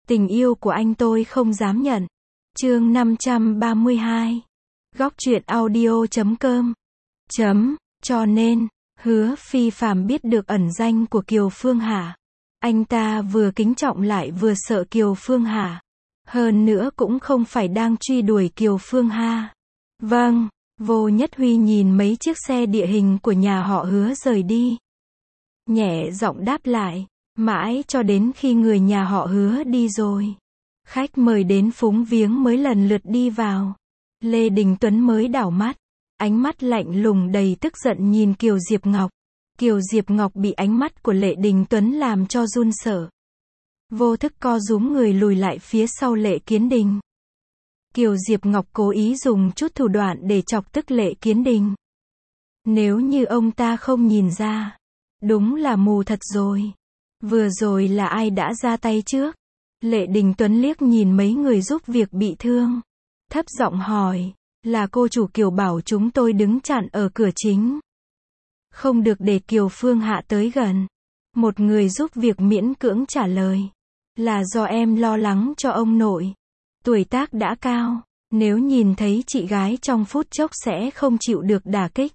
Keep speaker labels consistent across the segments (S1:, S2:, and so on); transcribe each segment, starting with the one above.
S1: Tình yêu của anh tôi không dám nhận. Chương 532. Góc truyện audio.com. Cho nên, Hứa Phi Phàm biết được ẩn danh của Kiều Phương Hà. Anh ta vừa kính trọng lại vừa sợ Kiều Phương Hà. Hơn nữa cũng không phải đang truy đuổi Kiều Phương Hà. Vâng, Vô Nhất Huy nhìn mấy chiếc xe địa hình của nhà họ Hứa rời đi. Nhẹ giọng đáp lại, mãi cho đến khi người nhà họ Hứa đi rồi. Khách mời đến phúng viếng mới lần lượt đi vào. Lê Đình Tuấn mới đảo mắt. Ánh mắt lạnh lùng đầy tức giận nhìn Kiều Diệp Ngọc. Kiều Diệp Ngọc bị ánh mắt của Lê Đình Tuấn làm cho run sợ. Vô thức co rúm người lùi lại phía sau Lệ Kiến Đình. Kiều Diệp Ngọc cố ý dùng chút thủ đoạn để chọc tức Lệ Kiến Đình. Nếu như ông ta không nhìn ra, đúng là mù thật rồi. Vừa rồi là ai đã ra tay trước? Lệ Đình Tuấn liếc nhìn mấy người giúp việc bị thương. Thấp giọng hỏi, là cô chủ Kiều bảo chúng tôi đứng chặn ở cửa chính. Không được để Kiều Phương Hạ tới gần. Một người giúp việc miễn cưỡng trả lời. Là do em lo lắng cho ông nội. Tuổi tác đã cao, nếu nhìn thấy chị gái trong phút chốc sẽ không chịu được đả kích.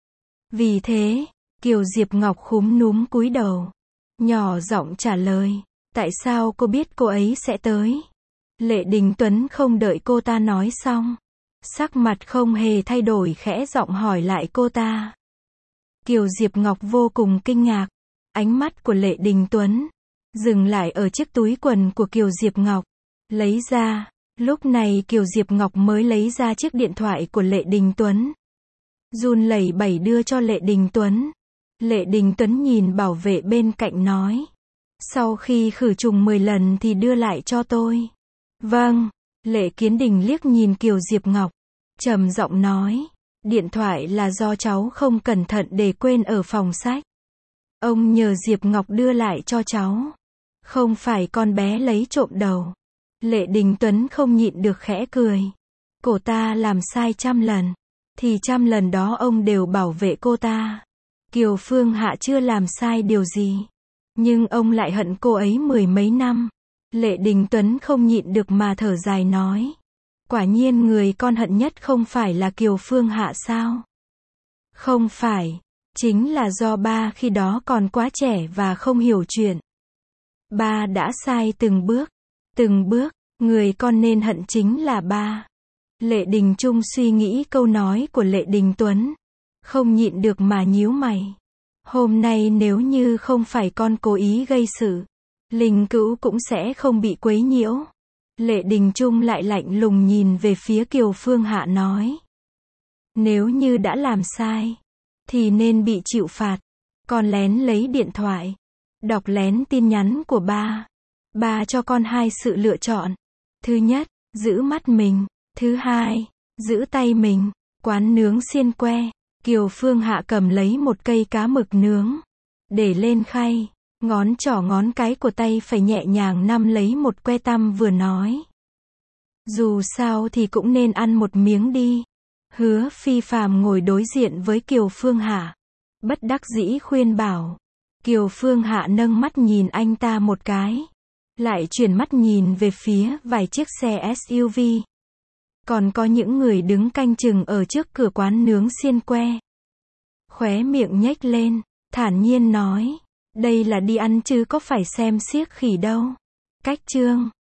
S1: Vì thế, Kiều Diệp Ngọc khúm núm cúi đầu. Nhỏ giọng trả lời, tại sao cô biết cô ấy sẽ tới? Lệ Đình Tuấn không đợi cô ta nói xong. Sắc mặt không hề thay đổi khẽ giọng hỏi lại cô ta. Kiều Diệp Ngọc vô cùng kinh ngạc. Ánh mắt của Lệ Đình Tuấn dừng lại ở chiếc túi quần của Kiều Diệp Ngọc. Lấy ra. Lúc này Kiều Diệp Ngọc mới lấy ra chiếc điện thoại của Lệ Đình Tuấn. Run lẩy bẩy đưa cho Lệ Đình Tuấn. Lệ Đình Tuấn nhìn bảo vệ bên cạnh nói. Sau khi khử trùng 10 lần thì đưa lại cho tôi. Vâng. Lệ Kiến Đình liếc nhìn Kiều Diệp Ngọc. Trầm giọng nói. Điện thoại là do cháu không cẩn thận để quên ở phòng sách. Ông nhờ Diệp Ngọc đưa lại cho cháu. Không phải con bé lấy trộm đầu. Lệ Đình Tuấn không nhịn được khẽ cười. Cô ta làm sai 100 lần. Thì 100 lần đó ông đều bảo vệ cô ta. Kiều Phương Hạ chưa làm sai điều gì. Nhưng ông lại hận cô ấy 10 mấy năm. Lệ Đình Tuấn không nhịn được mà thở dài nói. Quả nhiên người con hận nhất không phải là Kiều Phương Hạ sao? Không phải. Chính là do ba khi đó còn quá trẻ và không hiểu chuyện. Ba đã sai từng bước. Từng bước, người con nên hận chính là ba. Lệ Đình Trung suy nghĩ câu nói của Lệ Đình Tuấn. Không nhịn được mà nhíu mày. Hôm nay nếu như không phải con cố ý gây sự, Linh Cữu cũng sẽ không bị quấy nhiễu. Lệ Đình Trung lại lạnh lùng nhìn về phía Kiều Phương Hạ nói. Nếu như đã làm sai, thì nên bị chịu phạt. Con lén lấy điện thoại, đọc lén tin nhắn của ba. Ba cho con hai sự lựa chọn. Thứ nhất, giữ mắt mình. Thứ hai, giữ tay mình. Quán nướng xiên que. Kiều Phương Hạ cầm lấy một cây cá mực nướng. Để lên khay. Ngón trỏ ngón cái của tay phải nhẹ nhàng nắm lấy một que tăm vừa nói. Dù sao thì cũng nên ăn một miếng đi. Hứa Phi Phàm ngồi đối diện với Kiều Phương Hạ. Bất đắc dĩ khuyên bảo. Kiều Phương Hạ nâng mắt nhìn anh ta một cái. Lại chuyển mắt nhìn về phía vài chiếc xe SUV. Còn có những người đứng canh chừng ở trước cửa quán nướng xiên que. Khóe miệng nhếch lên, thản nhiên nói. Đây là đi ăn chứ có phải xem xiếc khỉ đâu. Cách chương